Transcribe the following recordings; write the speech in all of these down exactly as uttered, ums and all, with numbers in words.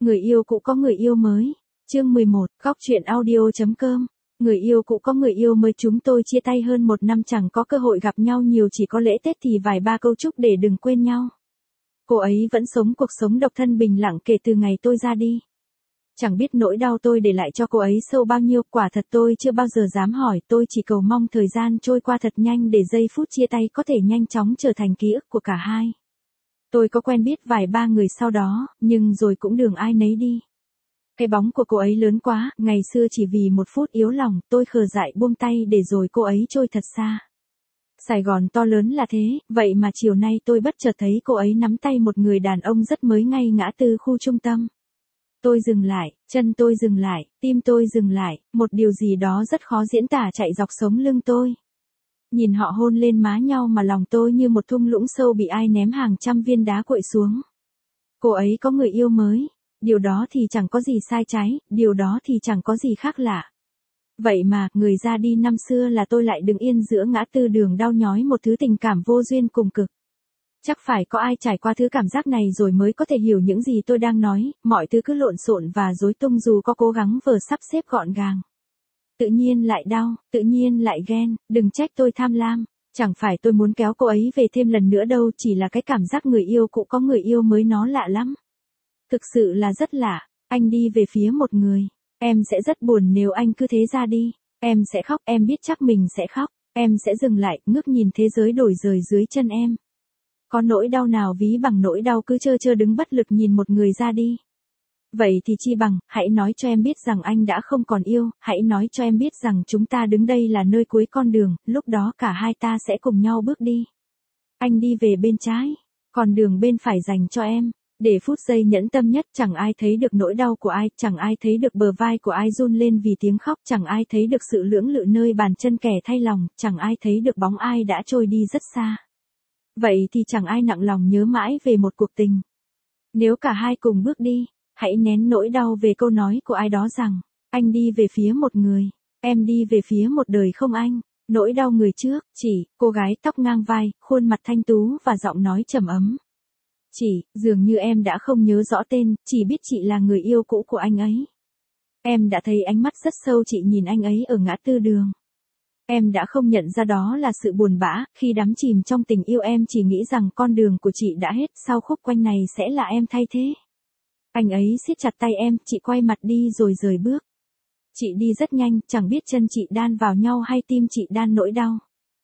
Người yêu cũ có người yêu mới. Chương mười một, Góc truyện audio chấm com. Người yêu cũ có người yêu mới. Chúng tôi chia tay hơn một năm, chẳng có cơ hội gặp nhau nhiều, chỉ có lễ Tết thì vài ba câu chúc để đừng quên nhau. Cô ấy vẫn sống cuộc sống độc thân bình lặng kể từ ngày tôi ra đi. Chẳng biết nỗi đau tôi để lại cho cô ấy sâu bao nhiêu, quả thật tôi chưa bao giờ dám hỏi, tôi chỉ cầu mong thời gian trôi qua thật nhanh để giây phút chia tay có thể nhanh chóng trở thành ký ức của cả hai. Tôi có quen biết vài ba người sau đó, nhưng rồi cũng đường ai nấy đi. Cái bóng của cô ấy lớn quá, ngày xưa chỉ vì một phút yếu lòng, tôi khờ dại buông tay để rồi cô ấy trôi thật xa. Sài Gòn to lớn là thế, vậy mà chiều nay tôi bất chợt thấy cô ấy nắm tay một người đàn ông rất mới ngay ngã tư khu trung tâm. Tôi dừng lại, chân tôi dừng lại, tim tôi dừng lại, một điều gì đó rất khó diễn tả chạy dọc sống lưng tôi. Nhìn họ hôn lên má nhau mà lòng tôi như một thung lũng sâu bị ai ném hàng trăm viên đá quậy xuống. Cô ấy có người yêu mới, điều đó thì chẳng có gì sai trái, điều đó thì chẳng có gì khác lạ. Vậy mà, người ra đi năm xưa là tôi lại đứng yên giữa ngã tư đường đau nhói một thứ tình cảm vô duyên cùng cực. Chắc phải có ai trải qua thứ cảm giác này rồi mới có thể hiểu những gì tôi đang nói, mọi thứ cứ lộn xộn và rối tung dù có cố gắng vờ sắp xếp gọn gàng. Tự nhiên lại đau, tự nhiên lại ghen, đừng trách tôi tham lam, chẳng phải tôi muốn kéo cô ấy về thêm lần nữa đâu, chỉ là cái cảm giác người yêu cũ có người yêu mới nó lạ lắm. Thực sự là rất lạ, anh đi về phía một người, em sẽ rất buồn nếu anh cứ thế ra đi, em sẽ khóc, em biết chắc mình sẽ khóc, em sẽ dừng lại, ngước nhìn thế giới đổi rời dưới chân em. Có nỗi đau nào ví bằng nỗi đau cứ trơ trơ đứng bất lực nhìn một người ra đi. Vậy thì chi bằng, hãy nói cho em biết rằng anh đã không còn yêu, hãy nói cho em biết rằng chúng ta đứng đây là nơi cuối con đường, lúc đó cả hai ta sẽ cùng nhau bước đi. Anh đi về bên trái, còn đường bên phải dành cho em. Để phút giây nhẫn tâm nhất, chẳng ai thấy được nỗi đau của ai, chẳng ai thấy được bờ vai của ai run lên vì tiếng khóc, chẳng ai thấy được sự lưỡng lự nơi bàn chân kẻ thay lòng, chẳng ai thấy được bóng ai đã trôi đi rất xa. Vậy thì chẳng ai nặng lòng nhớ mãi về một cuộc tình. Nếu cả hai cùng bước đi, hãy nén nỗi đau về câu nói của ai đó rằng, anh đi về phía một người, em đi về phía một đời không anh. Nỗi đau người trước, chỉ, cô gái tóc ngang vai, khuôn mặt thanh tú và giọng nói trầm ấm. Chỉ, dường như em đã không nhớ rõ tên, chỉ biết chị là người yêu cũ của anh ấy. Em đã thấy ánh mắt rất sâu chị nhìn anh ấy ở ngã tư đường. Em đã không nhận ra đó là sự buồn bã, khi đắm chìm trong tình yêu em chỉ nghĩ rằng con đường của chị đã hết, sau khúc quanh này sẽ là em thay thế. Anh ấy siết chặt tay em, chị quay mặt đi rồi rời bước. Chị đi rất nhanh, chẳng biết chân chị đan vào nhau hay tim chị đan nỗi đau.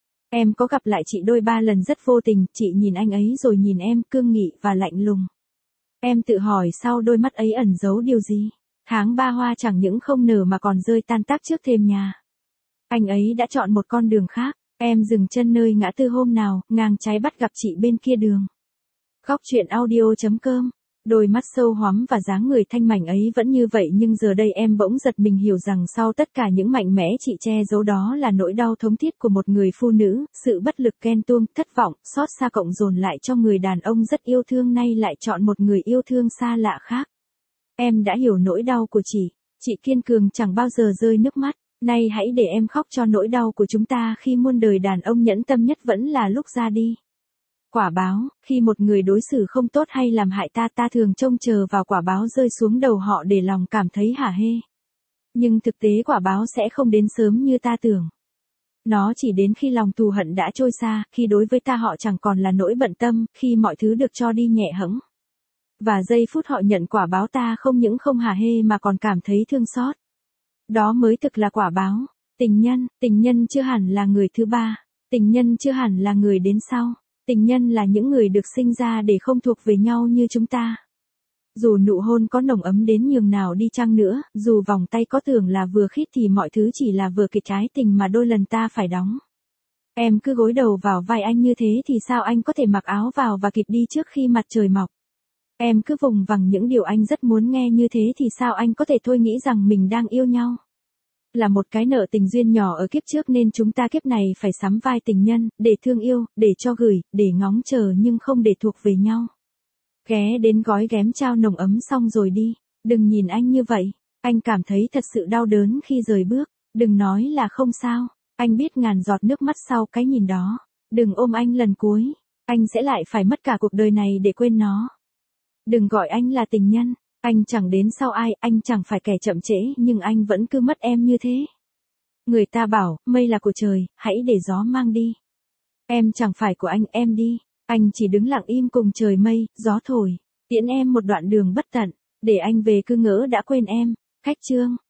Em có gặp lại chị đôi ba lần rất vô tình, chị nhìn anh ấy rồi nhìn em cương nghị và lạnh lùng. Em tự hỏi sau đôi mắt ấy ẩn giấu điều gì? Tháng ba hoa chẳng những không nở mà còn rơi tan tác trước thềm nhà. Anh ấy đã chọn một con đường khác, em dừng chân nơi ngã tư hôm nào, ngang trái bắt gặp chị bên kia đường. Góc truyện audio chấm com. Đôi mắt sâu hoắm và dáng người thanh mảnh ấy vẫn như vậy, nhưng giờ đây em bỗng giật mình hiểu rằng sau tất cả những mạnh mẽ chị che giấu đó là nỗi đau thống thiết của một người phụ nữ, sự bất lực, ghen tuông, thất vọng, xót xa cộng dồn lại cho người đàn ông rất yêu thương nay lại chọn một người yêu thương xa lạ khác. Em đã hiểu nỗi đau của chị, chị kiên cường chẳng bao giờ rơi nước mắt, nay hãy để em khóc cho nỗi đau của chúng ta khi muôn đời đàn ông nhẫn tâm nhất vẫn là lúc ra đi. Quả báo, khi một người đối xử không tốt hay làm hại ta, ta thường trông chờ vào quả báo rơi xuống đầu họ để lòng cảm thấy hả hê. Nhưng thực tế quả báo sẽ không đến sớm như ta tưởng. Nó chỉ đến khi lòng thù hận đã trôi xa, khi đối với ta họ chẳng còn là nỗi bận tâm, khi mọi thứ được cho đi nhẹ hẫng. Và giây phút họ nhận quả báo ta không những không hả hê mà còn cảm thấy thương xót. Đó mới thực là quả báo. Tình nhân, tình nhân chưa hẳn là người thứ ba, tình nhân chưa hẳn là người đến sau. Tình nhân là những người được sinh ra để không thuộc về nhau như chúng ta. Dù nụ hôn có nồng ấm đến nhường nào đi chăng nữa, dù vòng tay có tưởng là vừa khít thì mọi thứ chỉ là vừa kịch trái tình mà đôi lần ta phải đóng. Em cứ gối đầu vào vai anh như thế thì sao anh có thể mặc áo vào và kịp đi trước khi mặt trời mọc. Em cứ vùng vằng những điều anh rất muốn nghe như thế thì sao anh có thể thôi nghĩ rằng mình đang yêu nhau. Là một cái nợ tình duyên nhỏ ở kiếp trước nên chúng ta kiếp này phải sắm vai tình nhân, để thương yêu, để cho gửi, để ngóng chờ nhưng không để thuộc về nhau. Ghé đến gói ghém trao nồng ấm xong rồi đi, đừng nhìn anh như vậy, anh cảm thấy thật sự đau đớn khi rời bước, đừng nói là không sao, anh biết ngàn giọt nước mắt sau cái nhìn đó, đừng ôm anh lần cuối, anh sẽ lại phải mất cả cuộc đời này để quên nó. Đừng gọi anh là tình nhân, Anh chẳng đến sau ai, anh chẳng phải kẻ chậm trễ, nhưng anh vẫn cứ mất em như thế. Người ta bảo, mây là của trời, hãy để gió mang đi. Em chẳng phải của anh, em đi. Anh chỉ đứng lặng im cùng trời mây, gió thổi, tiễn em một đoạn đường bất tận, để anh về cứ ngỡ đã quên em. Khách chương.